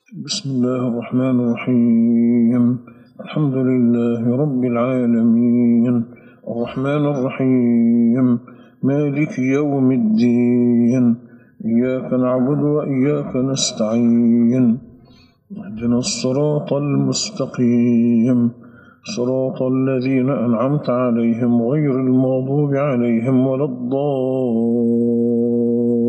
بسم الله الرحمن الرحيم. الحمد لله رب العالمين، الرحمن الرحيم، مالك يوم الدين، إياك نعبد وإياك نستعين، اهدنا الصراط المستقيم، صراط الذين أنعمت عليهم غير المغضوب عليهم ولا الضالين.